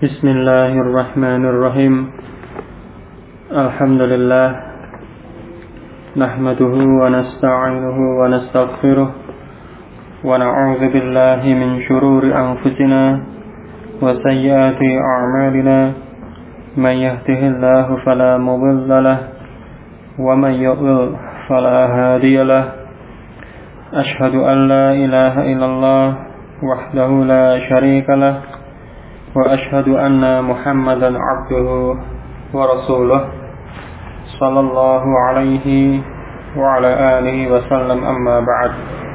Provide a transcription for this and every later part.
Bismillahirrahmanirrahim. Alhamdulillah. Nahmaduhu wa nasta'inuhu wa nastaghfiruh. Wa na'udzu billahi min shururi anfusina wa sayyiati a'malina. Man yahdihillahu fala mudilla lahu wa man yudlil fala hadiya lahu. Ashhadu an la ilaha illallah wahdahu la syarika lahu wa ashhadu anna Muhammadan abduhu wa rasuluh sallallahu alaihi wa ala alihi wa sallam, amma ba'd.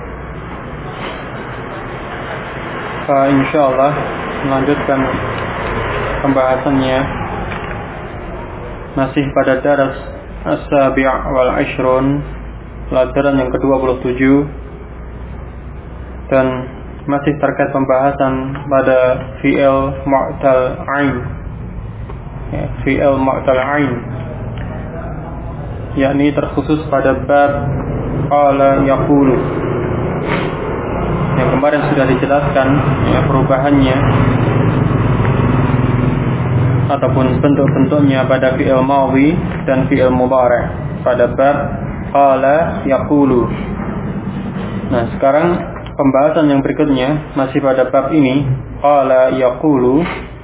Insyaallah melanjutkan pembahasannya masih pada daras as-sabi' wal ashrun, pelajaran yang ke-27, dan masih terkait pembahasan pada fi'il mu'tal ain, fi'il mu'tal ain, yakni terkhusus pada bab qala yaqulu, yang kemarin sudah dijelaskan perubahannya ataupun bentuk-bentuknya pada fi'il madhi dan fi'il mudhari' pada bab qala yaqulu. Nah, sekarang pembahasan yang berikutnya masih pada bab ini, qala yaqulu.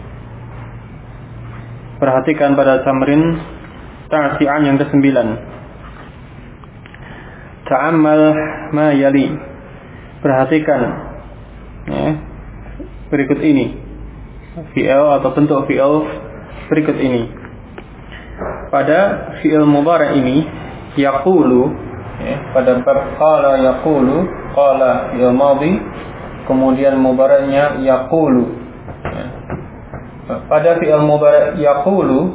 Perhatikan pada tamrin ta'si'an yang ke-9. Ta'ammal ma yali. Perhatikan berikut ini, fi'il atau bentuk fi'il berikut ini. Pada fi'il mudhari' ini, yaqulu, pada bab qala yaqulu, qala fi'il madhi, kemudian mudhari'nya yaqulu. Pada fi'il mudhari' yaqulu,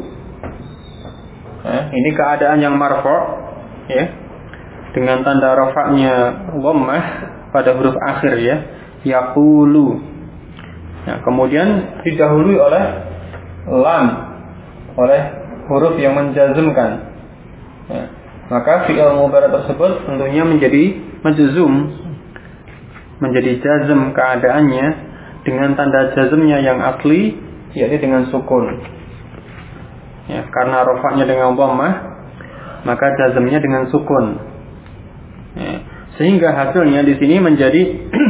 ini keadaan yang marfu', dengan tanda rafa'nya dhammah pada huruf akhir, yaqulu. Kemudian didahului oleh lam, oleh huruf yang menjazmkan. Maka fi'il mudhari' tersebut tentunya menjadi majzum, menjadi jazm keadaannya dengan tanda jazmnya yang asli, yakni dengan sukun. Karena rafa'nya dengan dhammah, maka jazmnya dengan sukun. Sehingga hasilnya di sini menjadi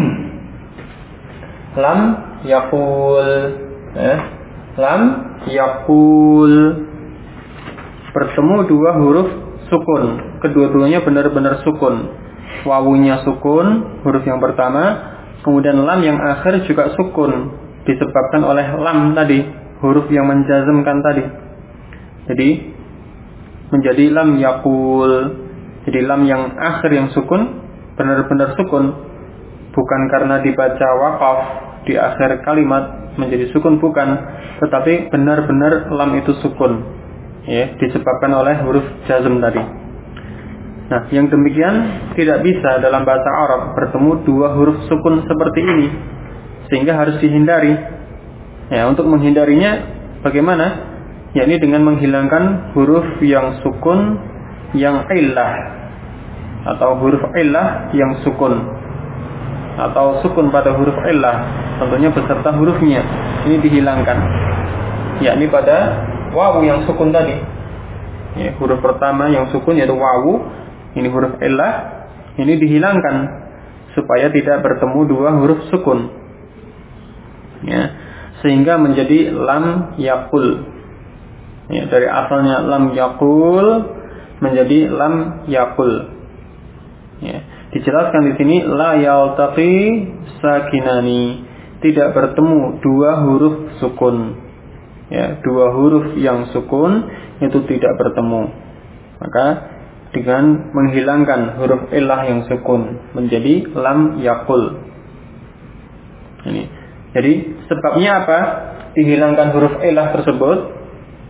lam yaqul, lam yaqul, bertemu dua huruf sukun, kedua-duanya benar-benar sukun. Wawunya sukun, huruf yang pertama, kemudian lam yang akhir juga sukun, disebabkan oleh lam tadi, huruf yang menjazmkan tadi. Jadi menjadi lam yaqul. Jadi lam yang akhir yang sukun, benar-benar sukun, bukan karena dibaca waqaf di akhir kalimat menjadi sukun, bukan, tetapi benar-benar lam itu sukun, disebabkan oleh huruf jazm tadi. Nah, yang demikian tidak bisa dalam bahasa Arab bertemu dua huruf sukun seperti ini, sehingga harus dihindari. Untuk menghindarinya bagaimana? Yakni dengan menghilangkan huruf yang sukun yang illah, atau huruf illah yang sukun, atau sukun pada huruf illah, tentunya beserta hurufnya ini dihilangkan, yakni pada wawu yang sukun tadi. Huruf pertama yang sukun yaitu wawu, ini huruf illah, ini dihilangkan supaya tidak bertemu dua huruf sukun, sehingga menjadi lam yaqul. Dari asalnya lam yaqul menjadi lam yaqul. Dijelaskan di sini la yaltaqi sakinani, tidak bertemu dua huruf sukun. Dua huruf yang sukun itu tidak bertemu. Maka dengan menghilangkan huruf illah yang sukun menjadi lam yaqul. Ini. Jadi sebabnya apa? Dihilangkan huruf illah tersebut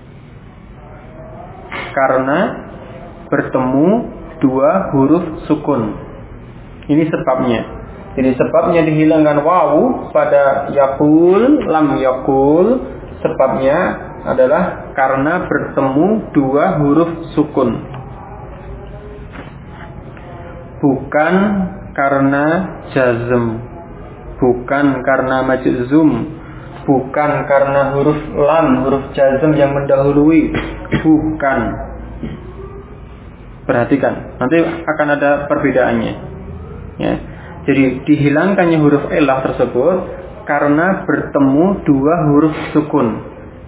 karena bertemu dua huruf sukun. Ini sebabnya. Jadi sebabnya dihilangkan wawu pada yaqul, lam yaqul, sebabnya adalah karena bertemu dua huruf sukun, bukan karena jazm, bukan karena majzum, bukan karena huruf lam, huruf jazm yang mendahului, bukan. Perhatikan, nanti akan ada perbedaannya. Ya. Jadi dihilangkannya huruf illah tersebut karena bertemu dua huruf sukun.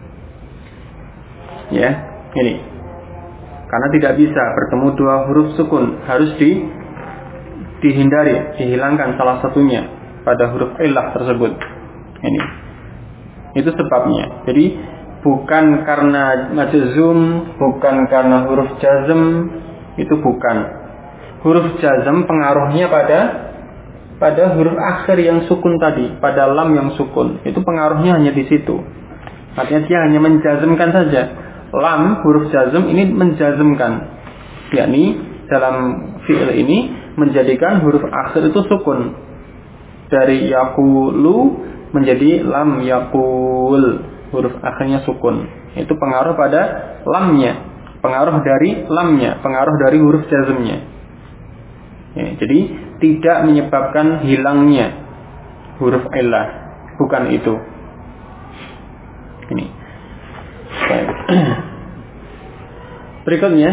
Ya, ini. Karena tidak bisa bertemu dua huruf sukun, harus dihindari, dihilangkan salah satunya pada huruf illah tersebut. Ini. Itu sebabnya. Jadi bukan karena majzum, bukan karena huruf jazm, itu bukan. Huruf jazm pengaruhnya pada huruf akhir yang sukun tadi, pada lam yang sukun. Itu pengaruhnya hanya di situ. Artinya dia hanya menjazmkan saja. Lam huruf jazm ini menjazmkan, yakni dalam fi'il ini menjadikan huruf akhir itu sukun. Dari yaqulu menjadi lam yaqul, huruf akhirnya sukun. Itu pengaruh pada lamnya, pengaruh dari lamnya, pengaruh dari huruf jazmnya. Ya, jadi tidak menyebabkan hilangnya huruf illah, bukan itu. Ini. Baik. Berikutnya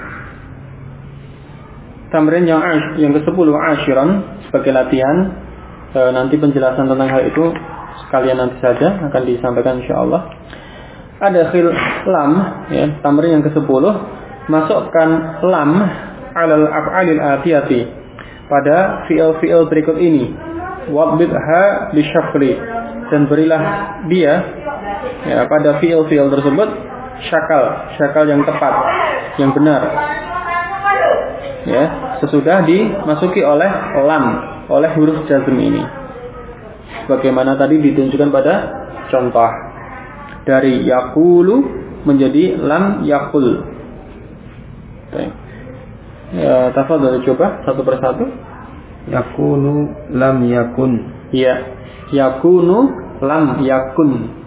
tamrin yang ke-10 asyiran sebagai latihan. Nanti penjelasan tentang hal itu sekalian nanti saja akan disampaikan insyaallah. Ada khil lam, ya, tamrin yang ke-10, masukkan lam alal af'alil atiyati pada fi'il-fi'il berikut ini. Wadbitha bisyafli, dan berilah dia, ya, pada fi'il-fi'il tersebut syakal yang tepat, yang benar. Ya, sesudah dimasuki oleh lam, oleh huruf jazm ini. Bagaimana tadi ditunjukkan pada contoh. Dari yaqulu menjadi lam yaqul. Baik. Ya, tafadhol coba satu persatu. Yakunu lam yakun. Ya, yakunu lam yakun.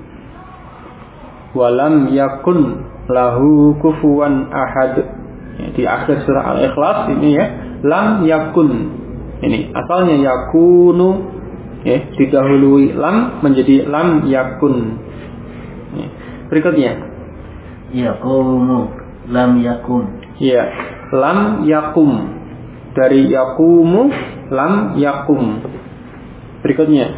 Wa lam yakun lahu kufuwan ahad. Ya, di akhir surah Al-Ikhlas ini ya, lam yakun. Ini asalnya yakunu, ya, didahului lam menjadi lam yakun. Ya. Berikutnya Yaqumu lam yakum. ya, lam yakum. Dari yakumu lam yakum. Berikutnya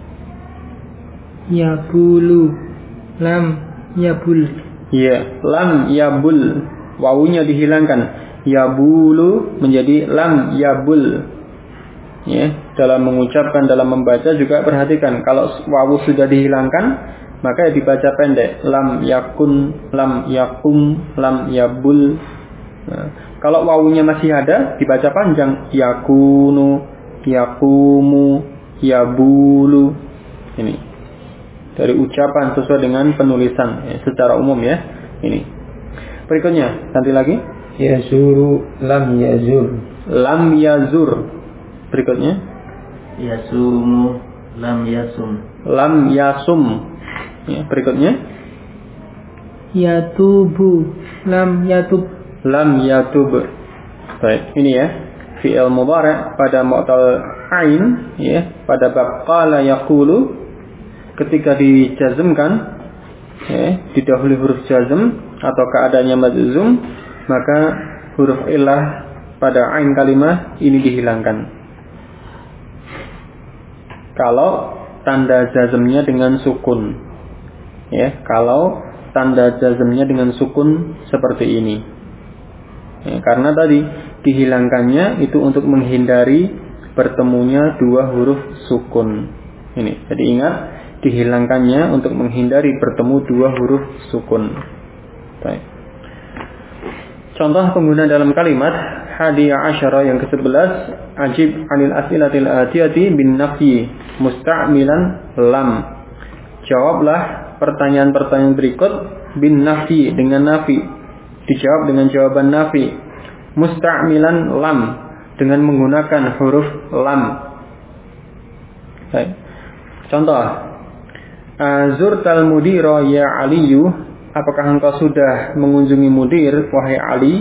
yabulu lam yabul. ya, lam yabul. Wawunya dihilangkan. Yabulu menjadi lam yabul. Ya, dalam mengucapkan, dalam membaca juga perhatikan, kalau wawu sudah dihilangkan maka dibaca pendek, lam yakun, lam yakum, lam yabul. Nah, kalau wawunya masih ada dibaca panjang, yakunu, yakumu, yabulu. Ini dari ucapan sesuai dengan penulisan, ya, secara umum ya. Ini berikutnya, nanti lagi Yazuru lam yazur. lam yazur. Berikutnya Yasumu lam yasum. lam yasum. Ya, berikutnya Yatubu lam yatub. lam yatub. Baik, ini ya fi'il mudhari' pada mu'tal ain, ya, pada bab qala yaqulu, ketika dijazmkan, ya, didahului huruf jazm atau keadaannya majzum, maka huruf illah pada ain kalimah ini dihilangkan. Kalau tanda jazmnya dengan sukun. Ya, kalau tanda jazmnya dengan sukun seperti ini. Ya, karena tadi dihilangkannya itu untuk menghindari bertemunya dua huruf sukun. Ini, jadi ingat, dihilangkannya untuk menghindari bertemu dua huruf sukun. Baik. Contoh penggunaan dalam kalimat hadiyah asyara yang ke-11, ajib anil as'ilatil atiyati bin nafyi musta'milan lam. Jawablah pertanyaan-pertanyaan berikut bin nafyi dengan nafi. Dijawab dengan jawaban nafi. Musta'milan lam, dengan menggunakan huruf lam. Baik. Contoh, Zurtal mudira ya Aliyu, apakah engkau sudah mengunjungi mudir wahai Ali?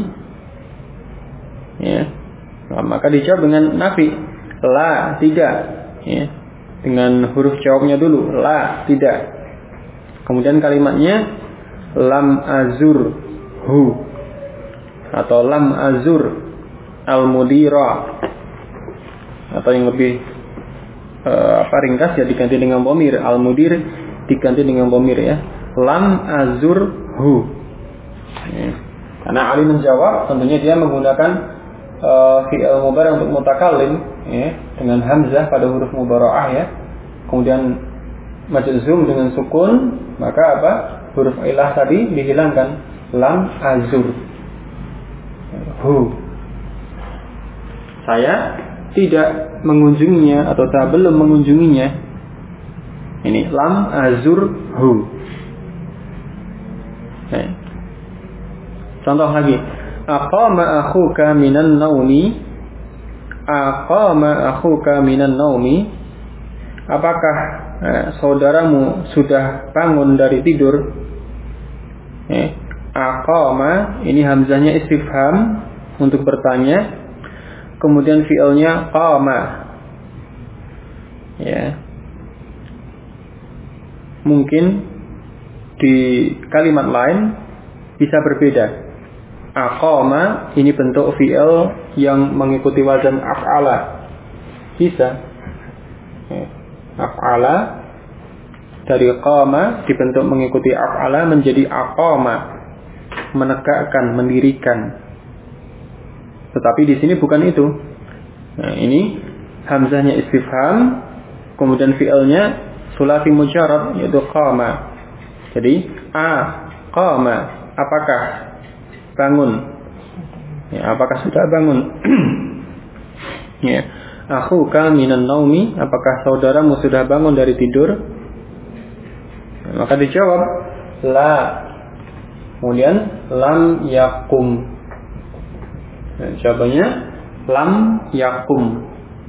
Ya. Nah, maka dijawab dengan nafi. La, tidak. Ya. Dengan huruf jawabnya dulu, la, tidak. Kemudian kalimatnya lam azurhu atau lam azur al-mudira, atau yang lebih ringkas ya diganti dengan dhamir, al-mudir diganti dengan dhamir ya, lam azurhu. Karena Ali menjawab, tentunya dia menggunakan fi'il mudhari untuk mutakallim ya, dengan hamzah pada huruf mudhara'ah ya. Kemudian majzum dengan sukun, maka apa? Huruf ilah tadi dihilangkan, lam azur hu. Saya tidak mengunjunginya atau saya belum mengunjunginya. Ini lam azur hu. Contoh lagi, aqama akhuka minan naumi. Aqama akhuka minan naumi. Apakah saudaramu sudah bangun dari tidur? Aqama, ini hamzahnya istifham untuk bertanya. Kemudian fi'ilnya qama. Ya. Mungkin di kalimat lain bisa berbeda. Aqama ini bentuk fi'il yang mengikuti wazan af'ala. Bisa. Af'ala dari qama dibentuk mengikuti af'ala menjadi aqama, menegakkan, mendirikan. Tetapi di sini bukan itu. Nah, ini hamzahnya istifham, kemudian fi'ilnya sulasi mujarrad yaitu qama. Jadi qama, apakah bangun? Ya, apakah sudah bangun? Ya. Akhuka minan naumi, apakah saudaramu sudah bangun dari tidur? Ya, maka dijawab la. Kemudian lam yakum. Nah, jawabannya lam yakum.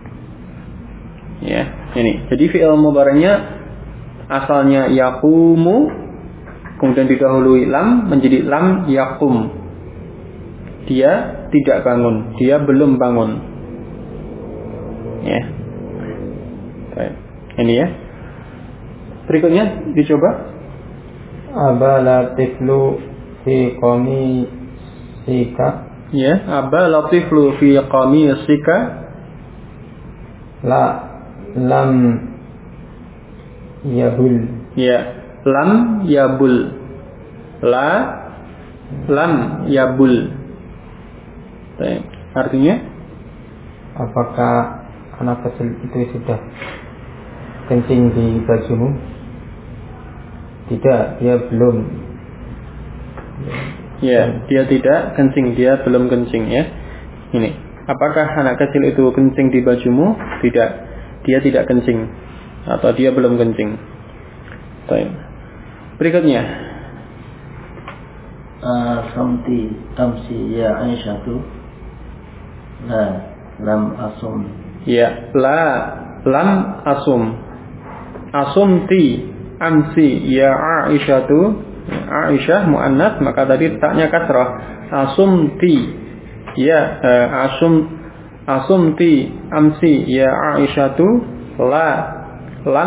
Ya, ini. Jadi fi'il mudhari'nya asalnya yakumu, kemudian didahului lam menjadi lam yakum. Dia tidak bangun, dia belum bangun. Ya. Baik. Ini ya. Berikutnya dicoba. Abala tiflu fi qamisika. Ya, aba latiflu fi qamisika. Lam yabul. Ya, lam yabul. Lam yabul. Baik. Artinya apakah anak kecil itu sudah kencing di bajumu? Tidak, dia belum. Ya, dia tidak kencing, dia belum kencing ya. Ini, apakah anak kecil itu kencing di bajumu? Tidak, dia tidak kencing atau dia belum kencing. Baik. Berikutnya. Tamsi ya Aisyatu. Lam asum. Ya, lam asum. Asumti amsi ya Aisyatu. Aisyah muannats, maka tadi taknya kasrah. Asumti ya asumti amsi ya Aisyatu. Lam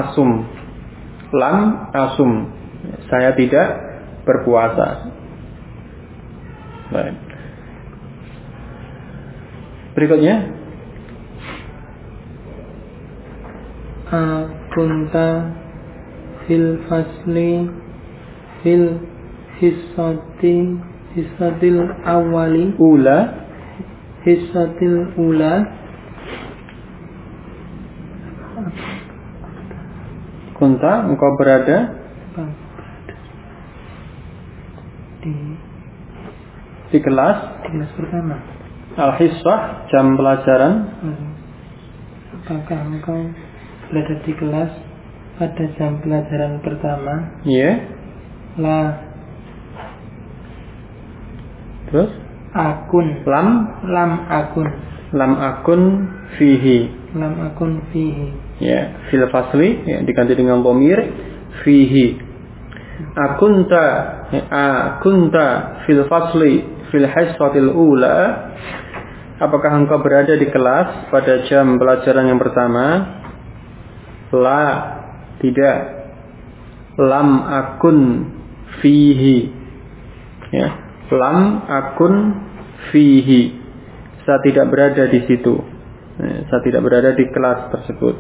asum. Saya tidak berpuasa. Baik. Berikutnya. Kunta fil fasli fil hissatil awali hissatil ula. Kunta, engkau berada di kelas pertama. Al-hissah, jam pelajaran. Apakah engkau berada di kelas pada jam pelajaran pertama? Iya. La. Terus? Akun. Lam akun. Lam akun fihi. Lam akun fihi. Ya, fil fasli ya, diganti dengan dhamir fihi. Akunta fil fasli fil hissatil ula. Apakah engkau berada di kelas pada jam pelajaran yang pertama? La, tidak. lam akun fihi. Ya, lam akun fihi. Saya tidak berada di situ. Saya tidak berada di kelas tersebut.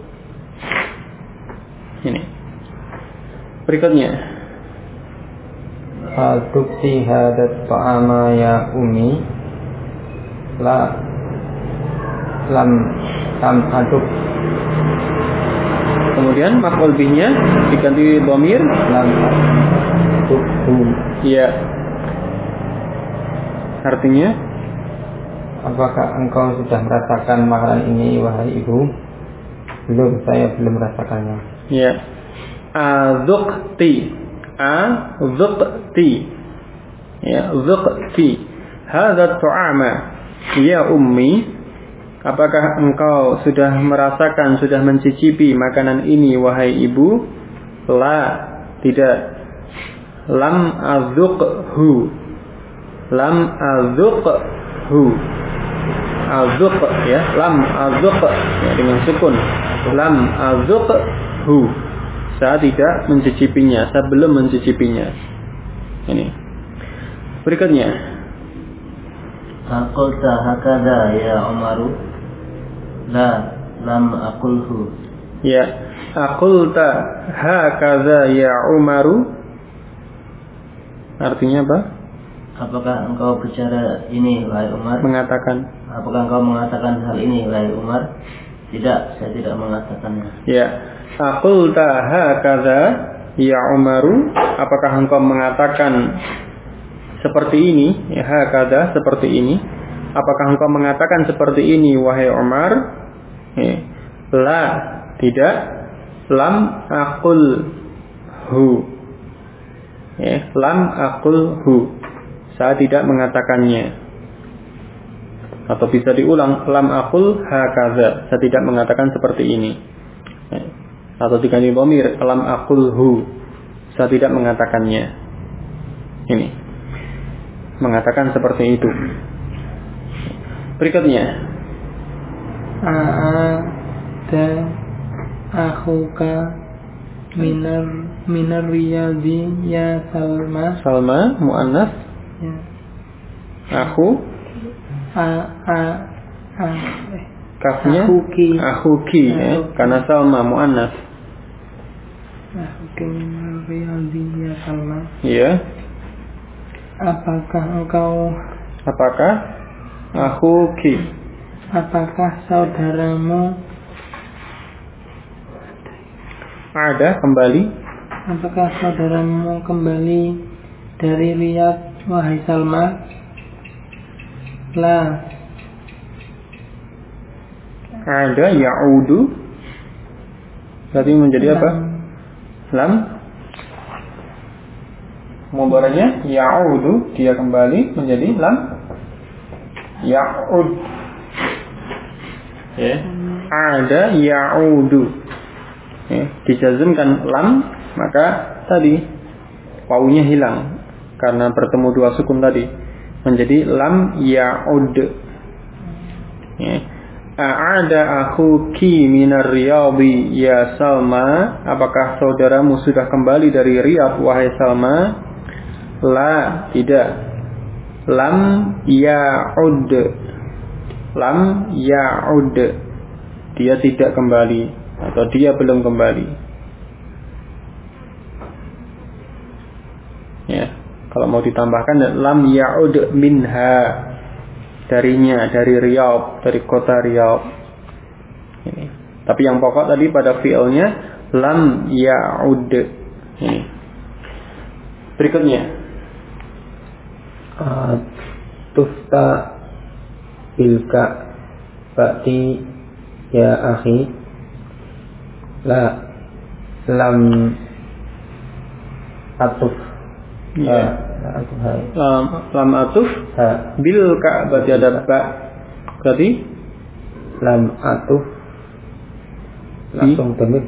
Ini. Berikutnya. Adukti hadat ta'ama ya umi. Lam aduk. Kemudian maf'ul bihnya diganti dhamir Lam adukhu. Ya. Artinya, apakah engkau sudah merasakan makanan ini wahai ibu? Belum, saya belum merasakannya. ya. Azukti. Ya, zukti. Hadza ta'ama ya ummi. Apakah engkau sudah merasakan, sudah mencicipi makanan ini wahai ibu? La, tidak. Lam azukhu. Lam azukhu. Azuk, ya, lam azuk, ya, dengan sukun. Lam azukhu. Saya tidak mencicipinya, saya belum mencicipinya. Ini. Berikutnya. Aqulta hakadha ya Umaru. La, lam aqulhu. Ya, aqulta hakadha ya Umaru. Artinya apa? Apakah engkau bicara ini wahai Umar? Mengatakan. Apakah engkau mengatakan hal ini wahai Umar? Tidak, saya tidak mengatakannya. Ya, aqulta hakadha ya Umaru. Apakah engkau mengatakan seperti ini? Ya, hakadha, seperti ini. Apakah engkau mengatakan seperti ini wahai Umar? Ya. La, tidak. Lam aqulhu. Ya, lam aqulhu. Saya tidak mengatakannya. Atau bisa diulang, lam aqul hakadha. Saya tidak mengatakan seperti ini. Ya. Atau diganti dhamir, lam aqulhu. Saya tidak mengatakannya. Ini. Mengatakan seperti itu. Berikutnya. A'ada akhuka minar riyadi ya Salma. Salma muannas. Ya. Aku. Kafnya akhuki, ya, karena Salma muannas. Akhuki minar riyadi ya Salma. Iya. Apakah akhuki? Apakah saudaramu Ada kembali. Apakah saudaramu kembali dari Riyadh wahai Salma? La. Ada ya'udu. Berarti menjadi apa? Lam. Mubaranya ya'udu, dia kembali menjadi lam. Ya'ud. Ya. Ada ya'udu. Ya, dijazmkan lam, maka tadi wawunya hilang karena bertemu dua sukun tadi, menjadi lam ya'ud. Ya. A'ada akhuki minar riyadi ya Salma. Apakah saudaramu sudah kembali dari Riyadh wahai Salma? La, tidak. Lam ya'ud. Lam ya'ud. Dia tidak kembali atau dia belum kembali. Ya, kalau mau ditambahkan lam ya'ud minha, darinya, dari Riyadh, dari kota Riyadh. Ini. Tapi yang pokok tadi pada fi'ilnya lam ya'ud. Ini. Berikutnya. Tufta bilka ba'ti ya akhi. La, lam atuf. Ya. Lam atuf. Bil ka berarti ada ba. Berarti lam atuf. Langsung temik.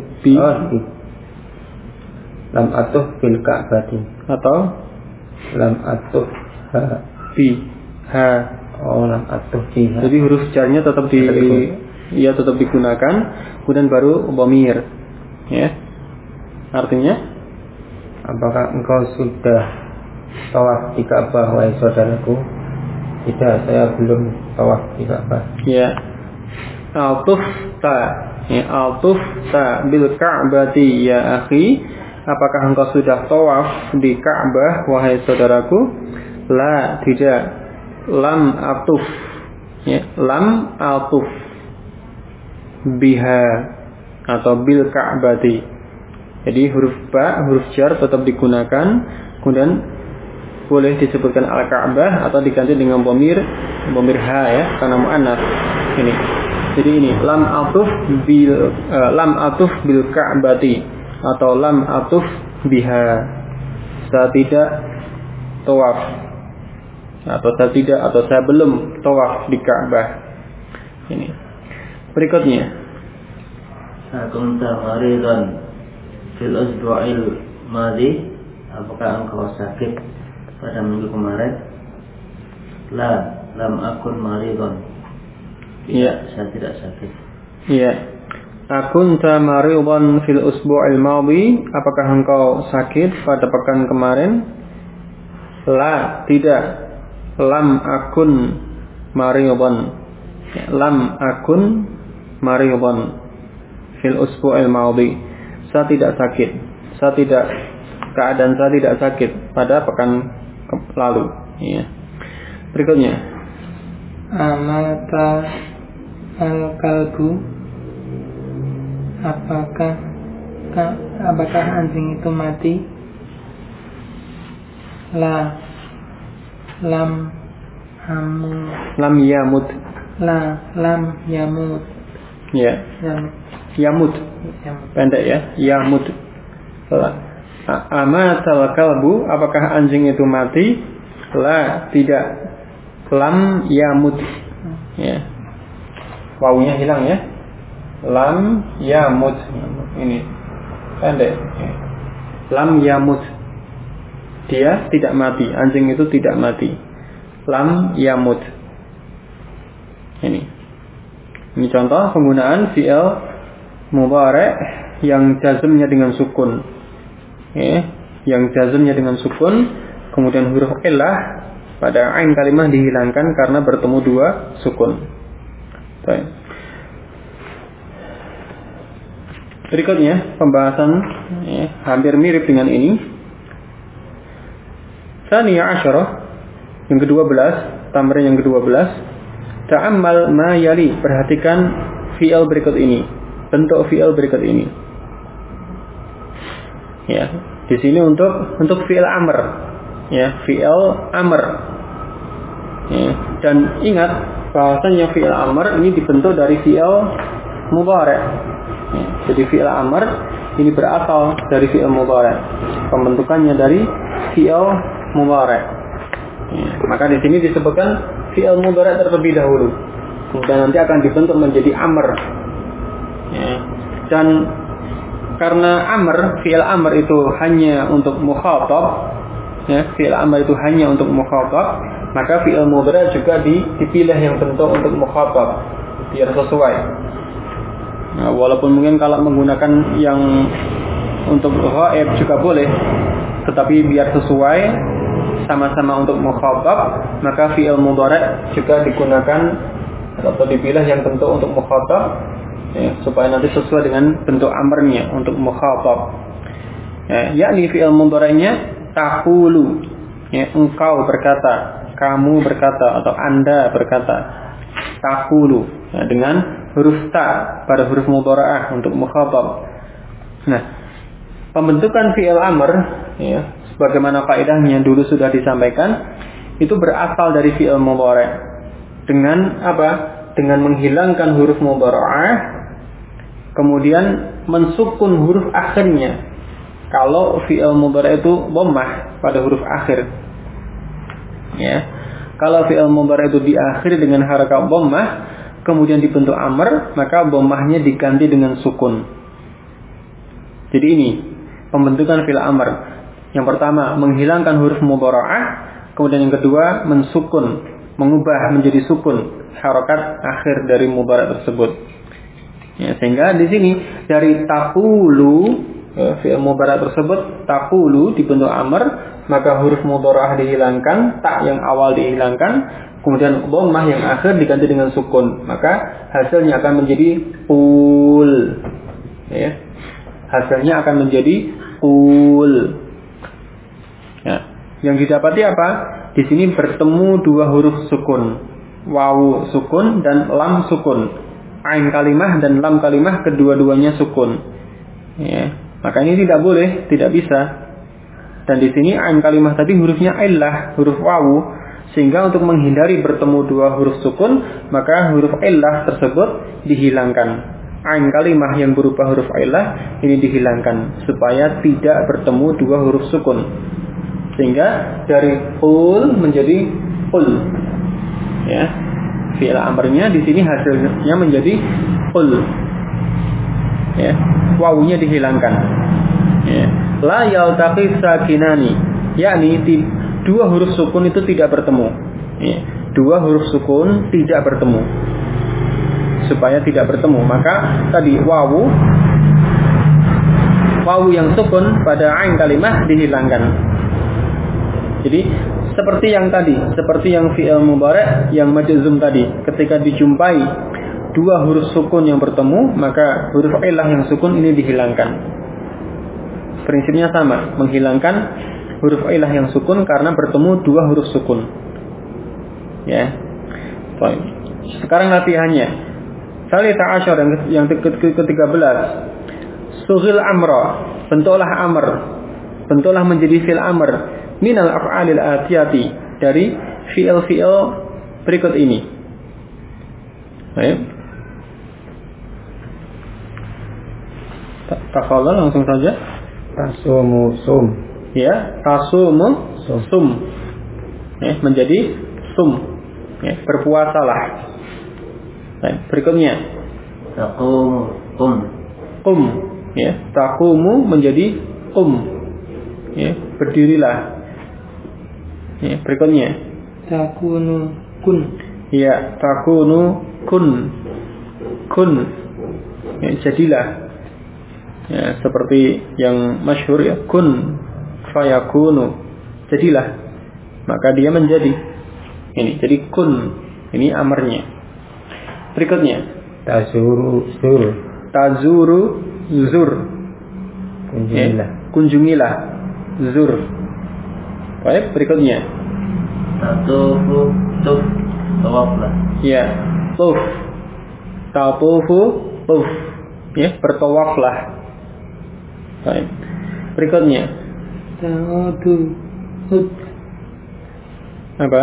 Lam atuf bil ka berarti. Atau lam atuf bi ha. Oh, lam atuf bi ha. Jadi huruf jarnya tetap tetap digunakan, kemudian baru dhamir. Ya. Artinya apakah engkau sudah tawaf di Ka'bah wahai saudaraku? Tidak, saya belum tawaf di Ka'bah. Ya. Altufta, ya, altufta bil Ka'bati ya akhi. Apakah engkau sudah tawaf di Ka'bah wahai saudaraku? La, tidak. Lam atuf, ya, lam atuf biha atau bil Ka'bati. Jadi huruf ba, huruf jar tetap digunakan, kemudian boleh disebutkan al-Ka'bah atau diganti dengan bomir ha ya, karena muannats. Ini. Jadi ini lam atuf bil Ka'bati atau lam atuf biha. Saya tidak tawaf atau saya belum tawaf di Ka'bah. Ini. Berikutnya. Kunta maridan fil usbu'il madhi, apakah engkau sakit pada minggu kemarin? La, lam akun maridan. Iya, saya tidak sakit. Iya. Akunta maridan fil usbu'il madhi, apakah engkau sakit pada pekan kemarin? La, tidak. Lam akun maridan. Lam akun maridan fil usbu'il madhi. Saya tidak sakit. Keadaan saya tidak sakit pada pekan lalu. Ya. Berikutnya. Amata al-kalbu, apakah anjing itu mati? La, lam yamut. La, lam yamut. Ya. Yamut. Pendek ya. Yamut. Amatal kalbu, apakah anjing itu mati? La, tidak. Lam yamut. Ya. Wawunya hilang ya. Lam yamut. Ini pendek. Lam yamut. Dia tidak mati. Anjing itu tidak mati. Lam yamut. Ini contoh penggunaan fi'il mudhari' yang jazmnya dengan sukun. Ya, yang jazmnya dengan sukun, kemudian huruf illah pada ain kalimah dihilangkan karena bertemu dua sukun. Baik. Berikutnya pembahasan hampir mirip dengan ini. Tsaniya asyarah, yang ke-12, tamrin yang ke-12. Ta'ammal ma yali, perhatikan fi'il berikut ini, bentuk fi'il berikut ini. Ya, di sini untuk fi'il amr. Ya, fi'il amr. Ya, dan ingat bahwasanya fi'il amr ini dibentuk dari fi'il mudhari'. Ya, jadi fi'il amr ini berasal dari fi'il mudhari'. Pembentukannya dari fi'il mudhari'. Ya, maka di sini disebutkan fi'il mudhari' terlebih dahulu. Dan nanti akan dibentuk menjadi amr. Ya, dan karena fi'il amr itu hanya untuk mukhatab, ya, fi'il amr itu hanya untuk mukhatab, maka fi'il mudhari' juga dipilih yang bentuk untuk mukhatab biar sesuai. Nah, walaupun mungkin kalau menggunakan yang untuk ghaib juga boleh, tetapi biar sesuai sama-sama untuk mukhatab, maka fi'il mudhari' juga digunakan atau dipilih yang bentuk untuk mukhatab, ya, supaya nanti sesuai dengan bentuk amrnya untuk mukhatab. Ya, yakni fi'il mudhari'nya taqulu, ya, engkau berkata, kamu berkata atau Anda berkata. Taqulu, ya, dengan huruf ta pada huruf mudhari'ah untuk mukhatab. Nah, pembentukan fi'il amr, ya, sebagaimana faedahnya dulu sudah disampaikan, itu berasal dari fi'il mudhari'. Dengan apa? Dengan menghilangkan huruf mudhari'ah, kemudian mensukun huruf akhirnya. Kalau fi'il mudhari' itu dhammah pada huruf akhir. Ya. Kalau fi'il mudhari' itu diakhiri dengan harakat dhammah, kemudian dibentuk amr, maka dhammahnya diganti dengan sukun. Jadi ini pembentukan fi'il amr. Yang pertama menghilangkan huruf mudhari'ah, kemudian yang kedua mensukun, mengubah menjadi sukun harakat akhir dari mudhari' tersebut. Ya, sehingga di sini dari taqulu, fi'il mudhari' tersebut taqulu dibentuk amr, maka huruf mudhari'ah dihilangkan, ta yang awal dihilangkan, kemudian dhammah yang akhir diganti dengan sukun, maka hasilnya akan menjadi qul. Ya. Hasilnya akan menjadi qul. Ya. Yang didapati apa? Di sini bertemu dua huruf sukun, wawu sukun dan lam sukun. Ain kalimah dan lam kalimah kedua-duanya sukun. Ya. Maka ini tidak boleh, tidak bisa. Dan di sini ain kalimah tadi hurufnya illah, huruf wawu, sehingga untuk menghindari bertemu dua huruf sukun, maka huruf illah tersebut dihilangkan. Ain kalimah yang berupa huruf illah ini dihilangkan supaya tidak bertemu dua huruf sukun. Sehingga dari qul menjadi qul. Ya. Fi'il amrnya di sini hasilnya menjadi qul. Ya. Wawunya dihilangkan. Ya. La yaltaqi sakinani, yakni dua huruf sukun itu tidak bertemu. Ya. Dua huruf sukun tidak bertemu. Supaya tidak bertemu, maka tadi wawu yang sukun pada ain kalimah dihilangkan. Jadi seperti yang tadi, seperti yang fi'il mudhari' yang majzum tadi, ketika dijumpai dua huruf sukun yang bertemu, maka huruf illah yang sukun ini dihilangkan. Prinsipnya sama, menghilangkan huruf illah yang sukun karena bertemu dua huruf sukun. Ya. Baik. Sekarang latihannya. Salisa asyar yang ke-13. Sughil amra, bentuklah amr. Bentuklah menjadi fi'il amr minal af'alil atiyati, dari fi'il-fi'il berikut ini. Baik. Tafadhal langsung saja. Tasumu sum. Ya, tasumu sum. Ya, menjadi sum. Ya, berpuasalah. Baik, berikutnya taqumu qum, ya, taqumu menjadi qum, ya, berdirilah. Ya, berikutnya takunu kun, ya, takunu kun, ya, jadilah. Ya, seperti yang masyhur ya, kun fayakunu, jadilah, maka dia menjadi. Ini jadi kun, ini amarnya. Berikutnya tazuru zur, kunjungilah, kunjungilah, zur. Baik, berikutnya tatufu tuf, tawaflah. Ya, tuf, tatufu tuf, ya, bertawaflah. Baik, berikutnya ta'udu ud, apa?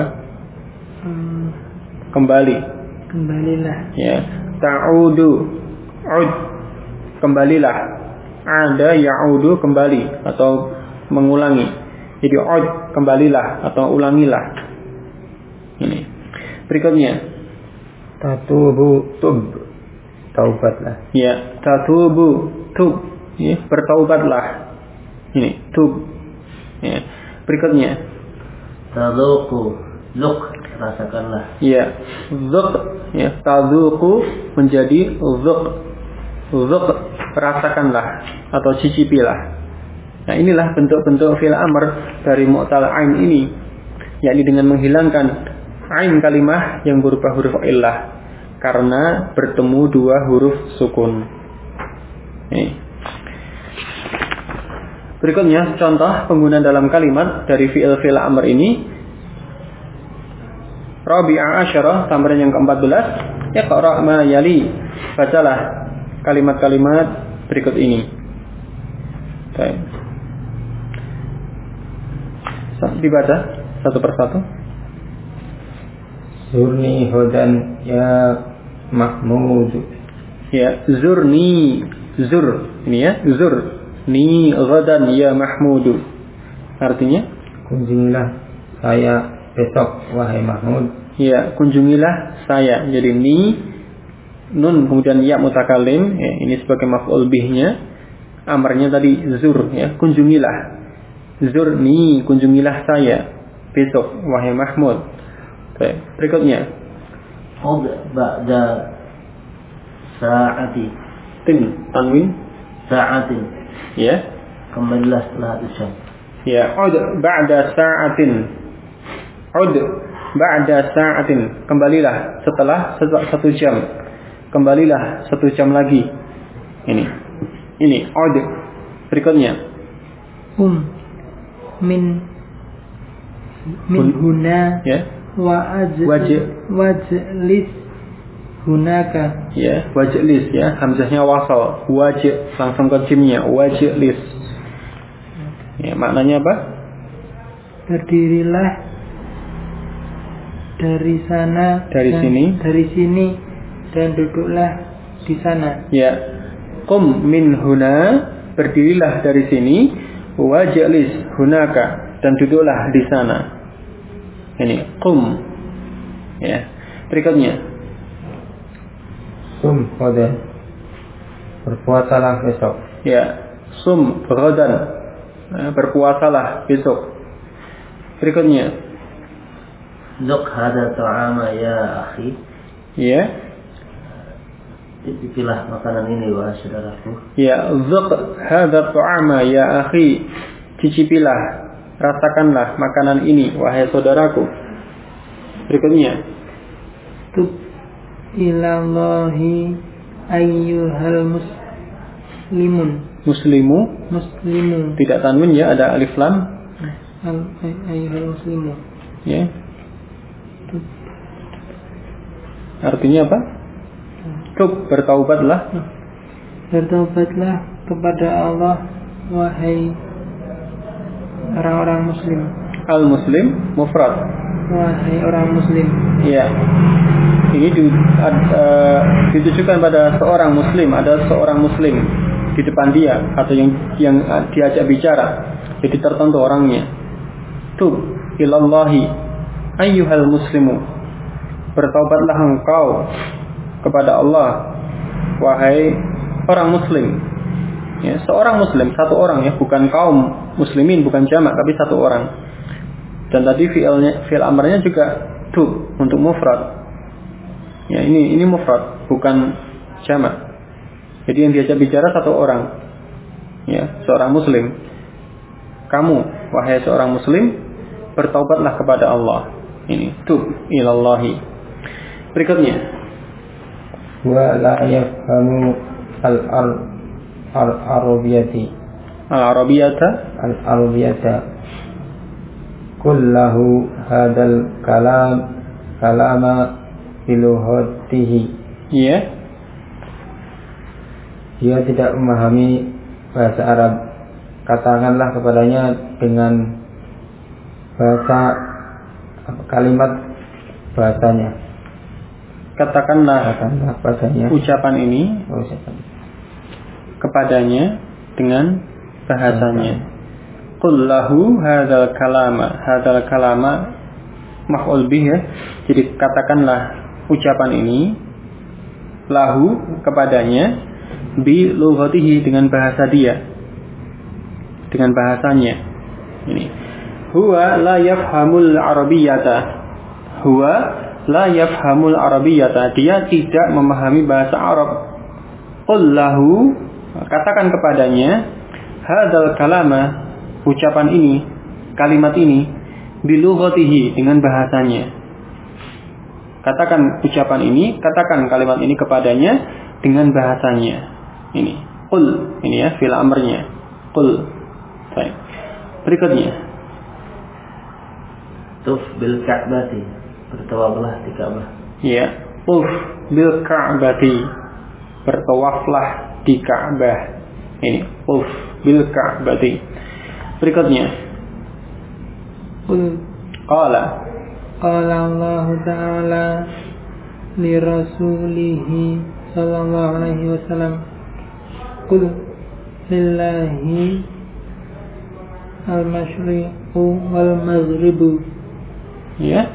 Kembalilah. Ya, ta'udu ud, kembalilah. Ada ya'udu, kembali atau mengulangi. Jadi ud, kembalilah atau ulangilah. Ini. Berikutnya tatubu tub, taubatlah. Ya, tatubu tub, ya, bertaubatlah. Ini tub. Ya. Berikutnya taduqu zuq, rasakanlah. Ya, zuq, ya, taduqu menjadi zuq, rasakanlah atau cicipilah. Nah, inilah bentuk-bentuk fi'il amr dari mu'tal ain ini, yakni dengan menghilangkan ain kalimah yang berupa huruf illah karena bertemu dua huruf sukun. Berikutnya contoh penggunaan dalam kalimat dari fi'il amr ini. Rabi'a asyarah, tambahan yang ke-14. Iqra' ma yali, bacalah kalimat-kalimat berikut ini. Baik. Dibaca satu persatu. Zurni hudan ya Mahmud. Ya, zurni, zur. Ini ya, zur. Ni ghadan ya Mahmud. Artinya, kunjungilah saya besok wahai Mahmud. Ya, kunjungilah saya. Jadi ni, nun kemudian ya mutakalim, ya, ini sebagai maf'ul bihnya. Amarnya tadi zur, ya, kunjungilah. Zurni, kunjungilah saya besok wahai Mahmud. Baik, berikutnya Khud ba'da sa'ati. tin tanwin Sa'atin. Ya. Kembalilah setelah 1 jam. Ya, ud ba'da sa'atin. Ud ba'da sa'atin. Kembalilah setelah 1 jam. Kembalilah 1 jam lagi. Ini ud. Berikutnya. Min huna Ya. wajlis hunaka. Ya, wajlis ya, hamzahnya wasal. Langsung ke jimnya, wajlis. Ya, maknanya apa? Berdirilah dari sana, Dari sini dan duduklah di sana. Ya. Qum min huna, berdirilah dari sini, wajlis hunaka, dan duduklah di sana. Ini qum. Ya. Berikutnya. Sum ghadan, berpuasalah besok. Ya. Sum ghadan, berpuasalah besok. Berikutnya. Zuq hadha ta'ama ya akhi. Ya. Cicipilah makanan ini wahai saudaraku. Ya, zuq hadha ta'ama ya akhi. Cicipilah, rasakanlah makanan ini wahai saudaraku. Berikutnya. Tub ilallahi ayyuhal muslimu. Tidak tanwin ya, ada alif lam. Ayyuhal muslimu. Ya. Artinya apa? Tub, bertaubatlah. Bertaubatlah kepada Allah wahai orang-orang muslim. Al-muslim mufrad. Wahai orang muslim. Ya. Ini ditujukan pada seorang muslim, ada seorang muslim di depan dia atau yang diajak bicara. Jadi tertentu orangnya. Tub ilallahi ayyuhal muslimu. Bertaubatlah engkau kepada Allah wahai orang muslim. Ya, seorang muslim, satu orang ya, bukan kaum muslimin, bukan jamak, tapi satu orang. Dan tadi fi'il amarnya juga tub untuk mufrad. Ya, ini mufrad, bukan jamak. Jadi yang diajak bicara satu orang. Ya, seorang muslim. Kamu wahai seorang muslim, bertaubatlah kepada Allah. Ini tub ilallahi. Berikutnya. Wa la yafhamu al-arabiyati. Al-arabiyata kullahu hadal kalama bilughatihi. Iya. Dia tidak memahami bahasa Arab. Katakanlah kepadanya dengan kalimat bahasanya. Katakanlah padanya ucapan ini kepadanya dengan bahasanya. Qul lahu hadzal kalama maf'ul bih ya. Jadi katakanlah ucapan ini lahu kepadanya bi lughatihi dengan bahasa dia. Dengan bahasanya. Ini. Huwa la yafhamul arabiyyata. Huwa la yafhamul arabiyyata. Dia tidak memahami bahasa Arab. Qul lahu, katakan kepadanya hadzal kalama, ucapan ini, kalimat ini bilughatihi dengan bahasanya. Katakan ucapan ini, katakan kalimat ini kepadanya dengan bahasanya. Ini qul, ini ya fi'il amrnya. Qul. Baik. Berikutnya. Tuf bil ka'bati, bertawaflah di Ka'bah. Ya, tuf bil ka'bati, bertawaflah di Ka'bah. Ini tuf bil ka'bati. Berikutnya. Qala Allah Ta'ala li rasulihi sallallahu alaihi wasallam, qul lillahi al-masyriqu wal maghribu. Ya.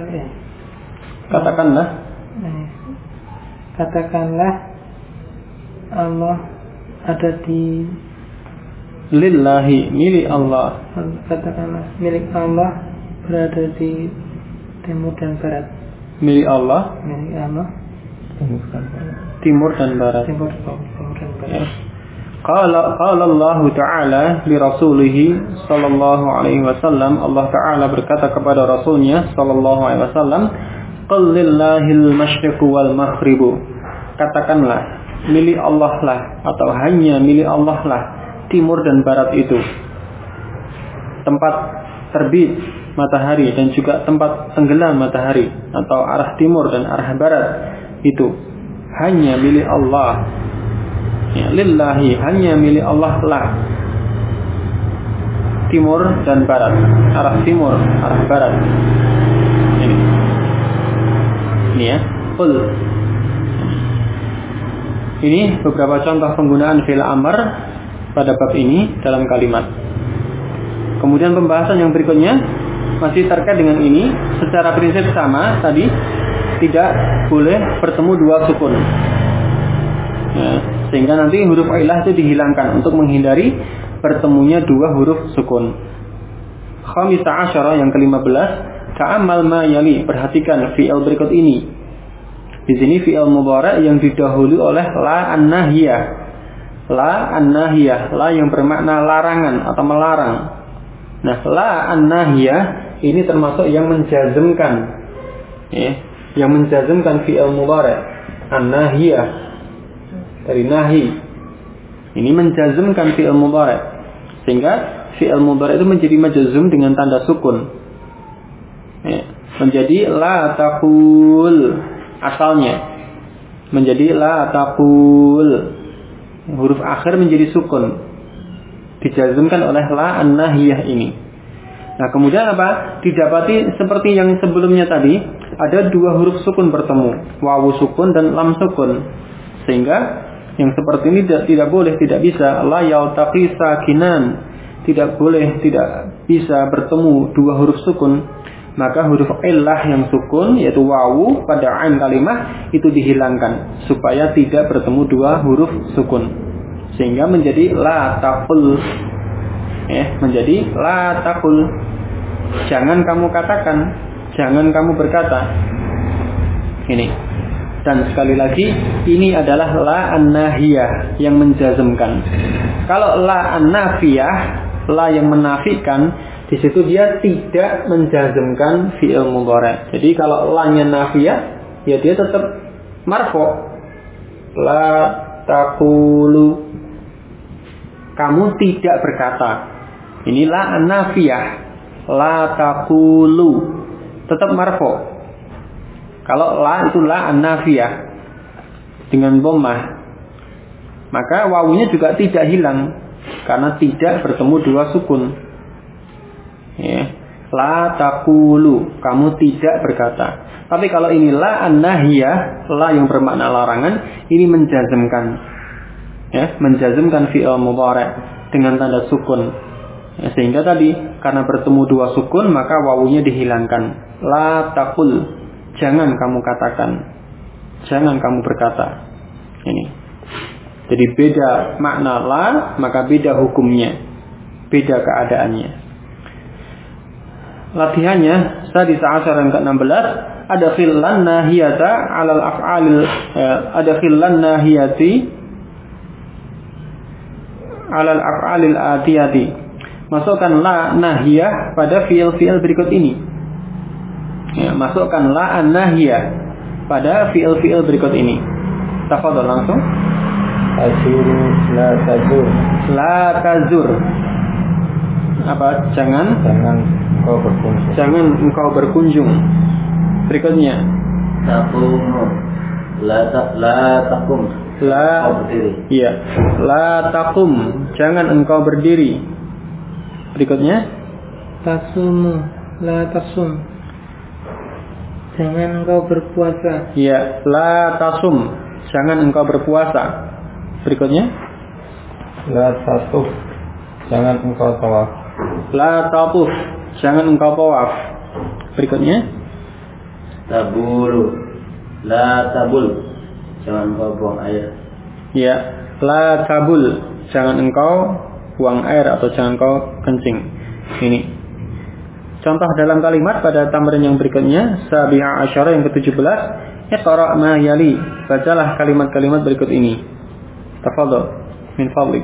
Katakanlah Allah ada di lillahi, milik Allah. Katakanlah milik Allah berada di timur dan barat. Milik Allah Milik Allah timur dan barat. Timur dan barat. Ya. Qala Allah Ta'ala li rasulih sallallahu alaihi wasallam, Allah Ta'ala berkata kepada Rasulnya sallallahu alaihi wasallam, qul lillahil masyriqu wal maghribu, katakanlah milik Allah lah atau hanya milik Allah lah timur dan barat itu, tempat terbit matahari dan juga tempat tenggelam matahari, atau arah timur dan arah barat itu hanya milik Allah. Ya, lillahi, hanya milik Allah lah timur dan barat, arah timur, arah barat. Ini ya, qul. Ini beberapa contoh penggunaan fi'il amr pada bab ini dalam kalimat. Kemudian pembahasan yang berikutnya masih terkait dengan ini, secara prinsip sama tadi, tidak boleh bertemu dua sukun. Ya, sehingga nanti huruf ilah itu dihilangkan untuk menghindari bertemunya dua huruf sukun. Khamisah asyara, yang ke-15, ta'ammal ma yali, perhatikan fi'il berikut ini. Di sini fi'il mudhari' yang didahului oleh la an-nahiyah. La an-nahiyah, la yang bermakna larangan atau melarang. Nah, la an-nahiyah ini termasuk yang menjazmkan, ya, yang menjazmkan fi'il mudhari'. An-nahiyah dari nahi, ini menjazmkan fi'il mudhari', sehingga fi'il mudhari' itu menjadi majzum dengan tanda sukun, ya, menjadi la taqul, asalnya menjadi la taqul, huruf akhir menjadi sukun, dijazmkan oleh la an-nahiyah ini. Nah, kemudian apa? Didapati seperti yang sebelumnya tadi, ada dua huruf sukun bertemu, wawu sukun dan lam sukun, sehingga yang seperti ini tidak boleh, tidak bisa. La yaltaqi sakinan, tidak boleh, tidak bisa bertemu dua huruf sukun. Maka huruf illah yang sukun, yaitu wawu pada ain kalimah, itu dihilangkan supaya tidak bertemu dua huruf sukun, sehingga menjadi la taqul, menjadi la taqul, jangan kamu katakan, jangan kamu berkata. Ini. Dan sekali lagi, ini adalah la an-nahiyah yang menjazmkan. Kalau la an-nafiyah, la yang menafikan, di situ dia tidak menjazmkan fi'il mudhari'. Jadi kalau la-nya nafiyah, ya dia tetap marfu'. La taqulu, kamu tidak berkata. Ini la an-nafiyah. La taqulu, tetap marfu'. Kalau la itu la an-nafiyah dengan dhammah, maka wawunya juga tidak hilang karena tidak bertemu dua sukun. Ya, la taqulu, kamu tidak berkata. Tapi kalau ini la an-nahiyah, la yang bermakna larangan, ini menjazmkan, ya, menjazmkan fi'il mudhari' dengan tanda sukun. Ya, sehingga tadi karena bertemu dua sukun, maka wawunya dihilangkan. La taqul, jangan kamu katakan, jangan kamu berkata. Ini. Jadi beda makna la, maka beda hukumnya, beda keadaannya. Latihannya tadi saat yang ke-16, ada khillan nahiyata 'alal af'alil, ada khillan nahiyati 'alal af'alil atiyati. Masukkan la nahiyah pada fi'il-fi'il berikut ini. Ya, masukkan la an-nahiyah pada fi'il-fi'il berikut ini. Tafadhol langsung. Azuru, la tazur. La tazur. Apa? Jangan engkau berkunjung. Jangan engkau berkunjung. Berikutnya. Taqumu. La taqum. La berdiri. Iya. La taqum. Jangan engkau berdiri. Berikutnya. Tasumu. La tasum. Jangan engkau berpuasa. Iya. La tasum. Jangan engkau berpuasa. Berikutnya. La tatuf. Jangan engkau tawaf. La tatuf. Jangan engkau tawaf. Berikutnya. Tabulu. La tabul. Jangan engkau buang air. Ya, la tabul. Jangan engkau buang air atau jangan engkau kencing. Ini. Contoh dalam kalimat pada tamrin yang berikutnya, sabi'a asyara yang ke-17, iqra' ma yali. Bacalah kalimat-kalimat berikut ini. Tafadhol. min fadlik.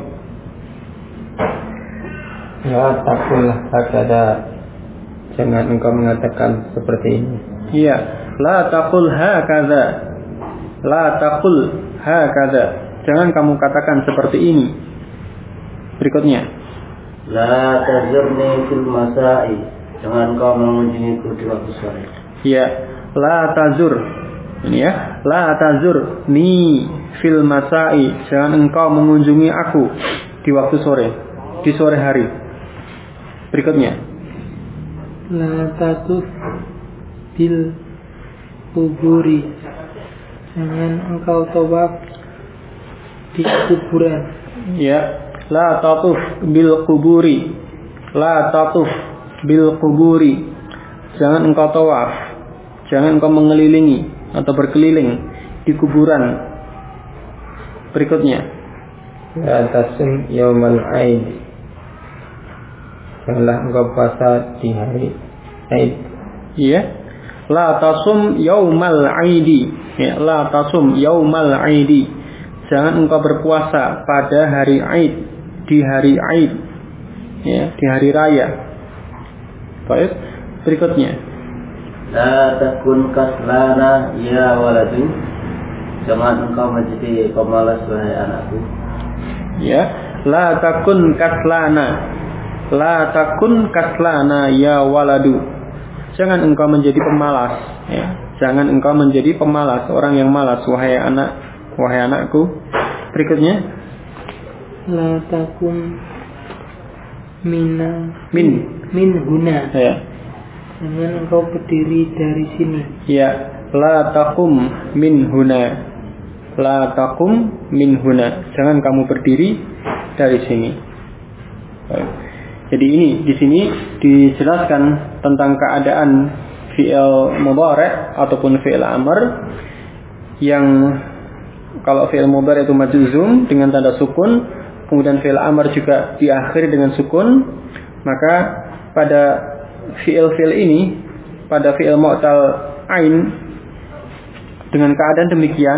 La taqul hakada, jangan engkau mengatakan seperti ini. Iya, la taqul hakadha. La taqul hakadha. Jangan kamu katakan seperti ini. Berikutnya. La tazurni fil masai. Jangan kau mengunjungiku di waktu sore. Iya, la tazur. Ini ya, la tazur ni fil masai. Jangan engkau mengunjungi aku di waktu sore, di sore hari. Berikutnya. La tatuf bil kuburi. Jangan engkau tawaf di kuburan. Ya, la tatuf bil kuburi. La tatuf bil kuburi. Jangan engkau tawaf. Jangan engkau mengelilingi atau berkeliling di kuburan. Berikutnya. La tasum yaumal aid. Janganlah engkau puasa di hari Aid. Iya. La tasum yaumal aidi. Ya, la tasum yaumal aidi. Jangan engkau berpuasa pada hari Aid, di hari Aid. Ya, di hari raya. Baik. Berikutnya. La takun kaslana ya waladu. Jangan engkau menjadi pemalas wahai anakku. Ya, la takun kaslana. La takun kaslana ya waladu. Jangan engkau menjadi pemalas, ya. Jangan engkau menjadi pemalas, orang yang malas wahai anakku. Berikutnya. La takun min huna. Ya. Jangan engkau berdiri dari sini. Ya, la takum min huna. La takum min huna. Jangan kamu berdiri dari sini. Baik. Jadi ini di sini dijelaskan tentang keadaan fi'il mudhari' ataupun fi'il amr yang kalau fi'il mudhari' itu majzum dengan tanda sukun, kemudian fi'il amr juga diakhiri dengan sukun, maka pada fi'il ini, pada fi'il mu'tal ain, dengan keadaan demikian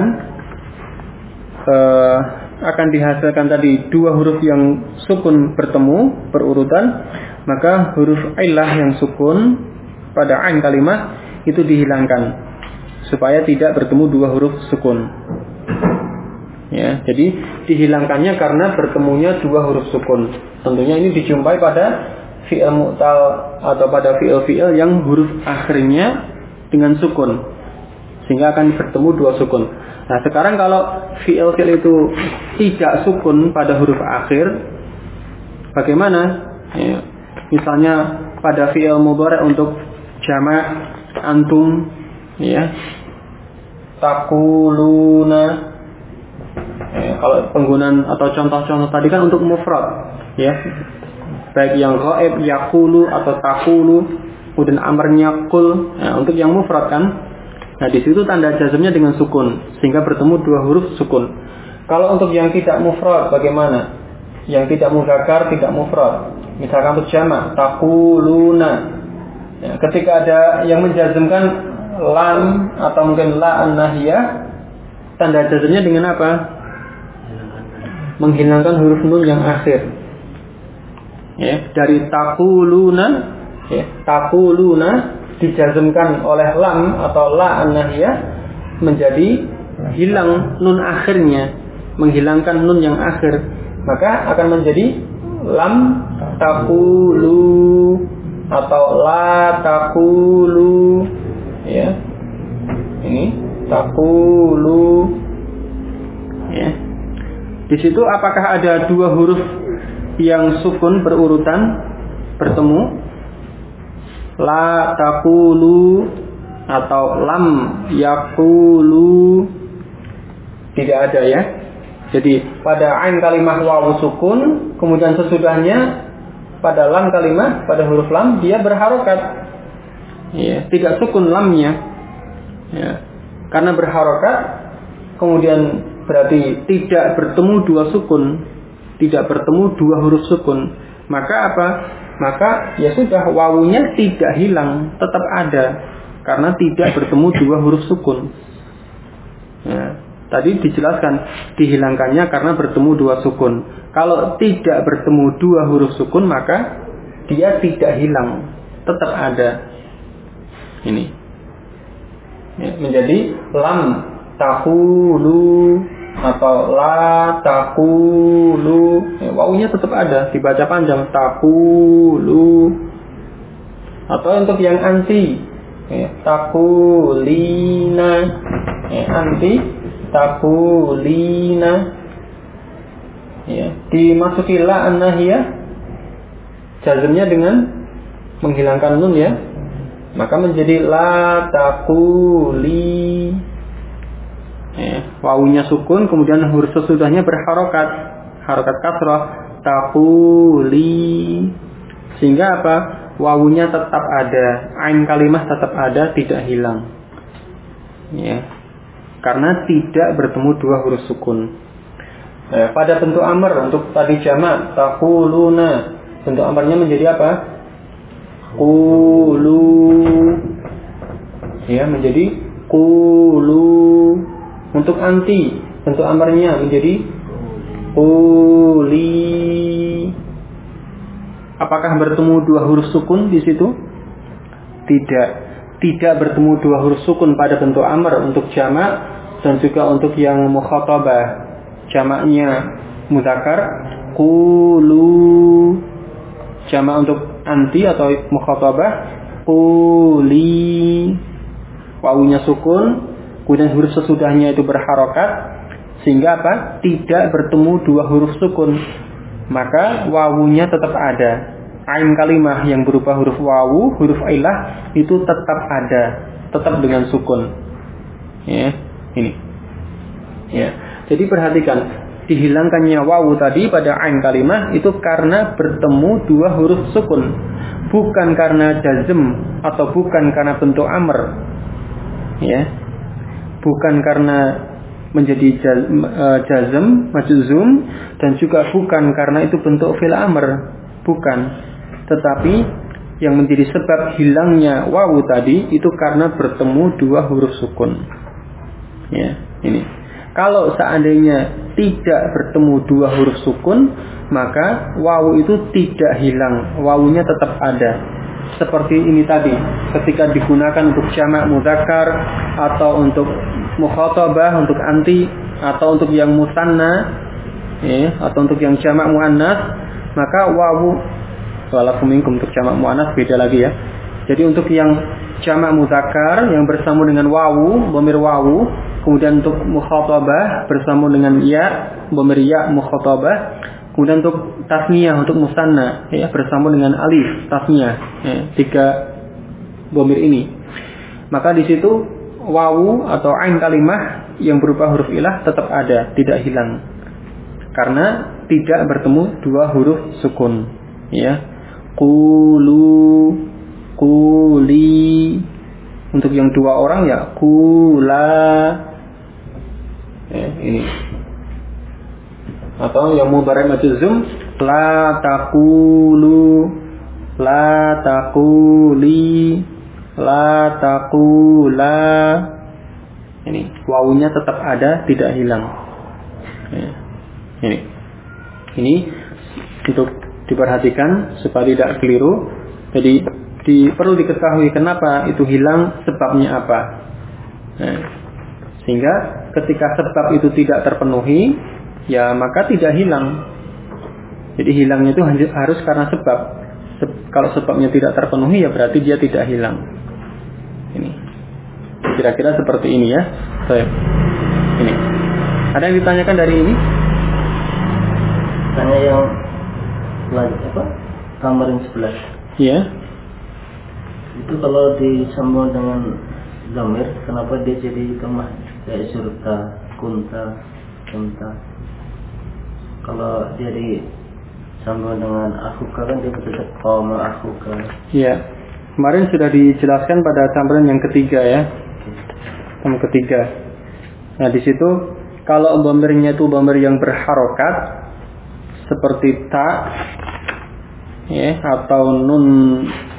akan dihasilkan tadi dua huruf yang sukun bertemu berurutan, maka huruf illah yang sukun pada ain kalimah itu dihilangkan supaya tidak bertemu dua huruf sukun. Ya, jadi dihilangkannya karena bertemunya dua huruf sukun. Tentunya ini dijumpai pada fi'il mu'tal atau pada fi'il yang huruf akhirnya dengan sukun, sehingga akan bertemu dua sukun. Nah, sekarang kalau fi'il itu tidak sukun pada huruf akhir, bagaimana? Ya, misalnya pada fi'il mudhari' untuk jamak antum, ya, taquluna. Ya, kalau penggunaan atau contoh-contoh tadi kan untuk mufrad, ya, baik yang ghaib yaqulu atau taqulu, kemudian amarnya qul. Nah, untuk yang mufrad kan. Nah, di situ tanda jazmnya dengan sukun sehingga bertemu dua huruf sukun. Kalau untuk yang tidak mufrad bagaimana? Yang tidak mudzakkar, tidak mufrad. Misalkan untuk jamak taquluna. Ya, ketika ada yang menjazmkan lam atau mungkin la an-nahiyah, tanda jazmnya dengan apa? Menghilangkan huruf nun yang akhir. Ya, dari taquluna, ya, taquluna dijazmkan oleh lam atau la an-nahiyah menjadi hilang nun akhirnya, menghilangkan nun yang akhir, maka akan menjadi lam taqulu atau la taqulu, ya, ini taqulu, ya. Di situ apakah ada dua huruf yang sukun berurutan bertemu? La taqulu atau lam yaqulu? Tidak ada, ya. Jadi pada ain kalimah wawu sukun, kemudian sesudahnya pada lam kalimah, pada huruf lam dia berharokat, ya, tidak sukun lamnya, ya. Karena berharokat kemudian berarti tidak bertemu dua sukun, tidak bertemu dua huruf sukun. Maka apa? Maka ya sudah, wawunya tidak hilang, tetap ada karena tidak bertemu dua huruf sukun. Ya. Tadi dijelaskan dihilangkannya karena bertemu dua sukun. Kalau tidak bertemu dua huruf sukun maka dia tidak hilang, tetap ada. Ini ya, menjadi lam taqulu atau la taqulu. Ya, wawunya tetap ada, dibaca panjang taqulu. Atau untuk yang anti ya, taqulina ya, anti taqulina ya, dimasuki la an-nahiyah jazmnya dengan menghilangkan nun ya, maka menjadi la taquli ya, wawunya sukun kemudian huruf sesudahnya berharokat, harokat kasrah taquli, sehingga apa, wawunya tetap ada, ain kalimah tetap ada, tidak hilang ya, karena tidak bertemu dua huruf sukun. Pada bentuk amr untuk tadi jamak taquluna, bentuk amrnya menjadi apa? Qulu ya, menjadi qulu. Untuk anti bentuk amrnya menjadi quli. Apakah bertemu dua huruf sukun di situ? Tidak bertemu dua huruf sukun pada bentuk amr untuk jamak dan juga untuk yang mukhatabah. Jamaknya mudzakkar qulu, jamak untuk anti atau mukhatabah quli, wawunya sukun kemudian huruf sesudahnya itu berharokat, sehingga apa, tidak bertemu dua huruf sukun, maka wawunya tetap ada. Ain kalimah yang berupa huruf wawu, huruf ilah itu tetap ada, tetap dengan sukun ya, ini ya. Jadi perhatikan, dihilangkannya wawu tadi pada ain kalimah itu karena bertemu dua huruf sukun, bukan karena jazm atau bukan karena bentuk amr ya, bukan karena menjadi jazm, majzum, dan juga bukan karena itu bentuk fi'il amr, bukan, tetapi yang menjadi sebab hilangnya wawu tadi itu karena bertemu dua huruf sukun ya, ini. Kalau seandainya tidak bertemu dua huruf sukun, maka wawu itu tidak hilang, wawunya tetap ada. Seperti ini tadi, ketika digunakan untuk jamak mudzakkar atau untuk mukhatabah, untuk anti, atau untuk yang musanna ya, atau untuk yang jamak muannas, maka wawu, walakum minkum untuk jamak muannas beda lagi ya. Jadi untuk yang jamak mudzakkar yang bersambung dengan wawu, dhamir wawu, kemudian untuk mukhatabah bersambung dengan ya, dhamir ya mukhatabah, kemudian untuk tasniyah, untuk musanna ya, bersambung dengan alif tasniyah ya, 3 dhamir ini. Maka di situ wawu atau ain kalimah yang berupa huruf ilah tetap ada, tidak hilang, karena tidak bertemu dua huruf sukun ya. Qulu, quli, untuk yang dua orang ya qula ya, ini. Atau yang mudhari' majzum la taqulu, la taquli, la taqula, ini wawunya tetap ada, tidak hilang ya, ini untuk diperhatikan supaya tidak keliru. Jadi perlu diketahui kenapa itu hilang, sebabnya apa. Nah, sehingga ketika sebab itu tidak terpenuhi, ya maka tidak hilang. Jadi hilangnya itu harus karena sebab. Kalau sebabnya tidak terpenuhi, ya berarti dia tidak hilang. Ini kira-kira seperti ini ya. Baik. Ini. Ada yang ditanyakan dari ini? Tanya yang apa? Kamarin 11. Iya. Itu kalau disambung dengan dhamir, kenapa dia jadi kemah? Kayak surta, kunta, kunta. Kalau dia disambung dengan akhuka kan dia tetap qama akhuka. Iya. Kemarin sudah dijelaskan pada campuran yang ketiga ya. Yang ketiga. Nah, di situ kalau dhamirnya itu dhamir yang berharokat seperti ta ya, atau nun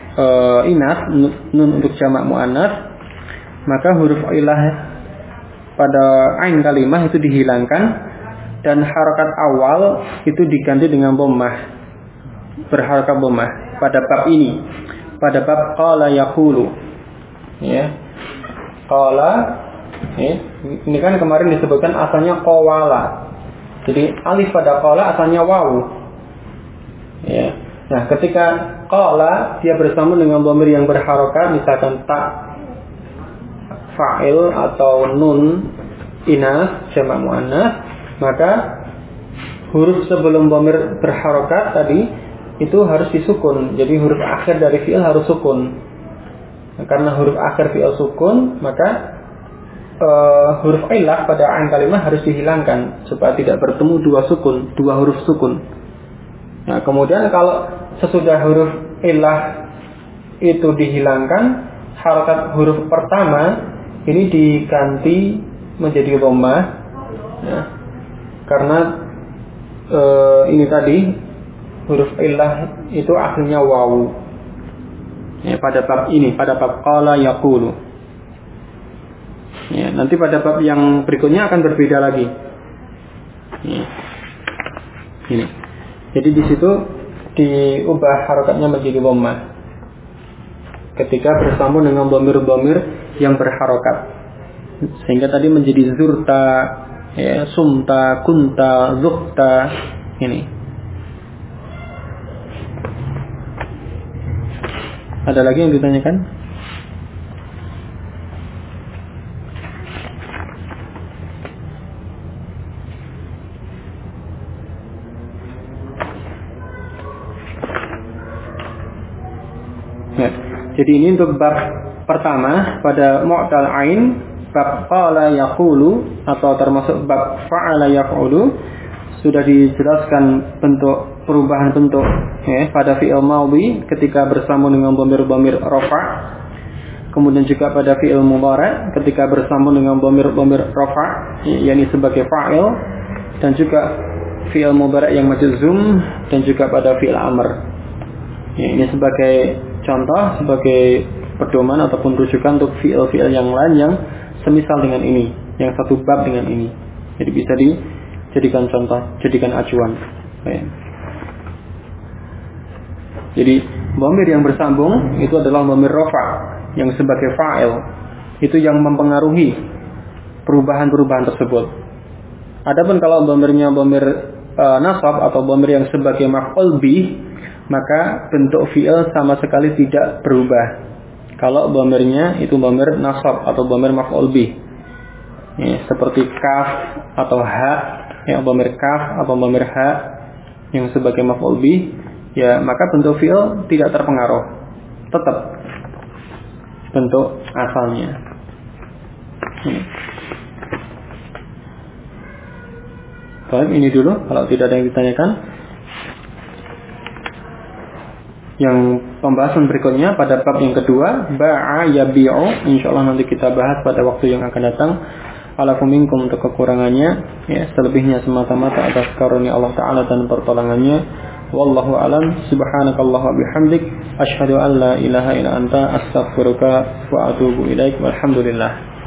inas, nun untuk jamak muannas, maka huruf ilah pada ain kalimah itu dihilangkan dan harokat awal itu diganti dengan dhammah, berharokat dhammah pada bab ini, pada bab qala yaqulu. Ya. Qala, ya. Ini kan kemarin disebutkan asalnya qawala. Jadi alif pada qala asalnya wawu. Ya. Nah, ketika qala dia bersama dengan dhamir yang berharokat, misalkan ta fa'il atau nun inas jamak muannas, maka huruf sebelum dhamir berharokat tadi itu harus disukun. Jadi huruf akhir dari fi'il harus sukun. Nah, karena huruf akhir fi'il sukun, maka huruf illah pada ain kalimah harus dihilangkan supaya tidak bertemu dua huruf sukun. Nah, kemudian kalau sesudah huruf illah itu dihilangkan, harokat huruf pertama ini diganti menjadi dhammah, ya, karena ini tadi huruf illah itu akhirnya wawu. Ya, pada bab ini, pada bab qala yaqulu. Ya, nanti pada bab yang berikutnya akan berbeda lagi. Ya. Ini. Jadi di situ diubah harokatnya menjadi dhammah ketika bersambung dengan dhamir-dhamir yang berharokat, sehingga tadi menjadi zurta, ya, sumta, kunta, zuhta. Ini. Ada lagi yang ditanyakan? Ya. Jadi ini untuk bab pertama pada mu'tal ain, bab qala yaqulu atau termasuk bab fa'ala yaqulu, sudah dijelaskan bentuk perubahan bentuk, ya, pada fi'il madhi ketika bersambung dengan dhamir-dhamir rafa', kemudian juga pada fi'il mudhari' ketika bersambung dengan dhamir-dhamir rafa', yakni sebagai fa'il, dan juga fi'il mudhari' yang majzum, dan juga pada fi'il amr. Ya, ini sebagai contoh, sebagai pedoman ataupun rujukan untuk fi'il-fi'il yang lain yang semisal dengan ini, yang satu bab dengan ini. Jadi bisa dijadikan contoh, jadikan acuan. Ya. Jadi dhamir yang bersambung itu adalah dhamir rafa' yang sebagai fa'il. Itu yang mempengaruhi perubahan-perubahan tersebut. Adapun kalau dhamirnya dhamir nasab atau dhamir yang sebagai maf'ul bih, maka bentuk fi'il sama sekali tidak berubah. Kalau dhamirnya itu dhamir nasab atau dhamir maf'ul bih, ya, seperti kaf atau ha, ya, dhamir kaf atau dhamir ha yang sebagai maf'ul bih, ya, maka bentuk fi'il tidak terpengaruh, tetap bentuk asalnya. Baik, ini dulu kalau tidak ada yang ditanyakan. Yang pembahasan berikutnya pada bab yang kedua, ba'a yabi'u, insyaallah nanti kita bahas pada waktu yang akan datang. Alafu minkum, untuk kekurangannya, ya, selebihnya semata-mata atas karunia Allah Ta'ala dan pertolongannya. Wallahu alam, subhanakallah wa bihamdik, asyhadu an la ilaha illa anta, astaghfiruka wa atubu ilaik, walhamdulillah.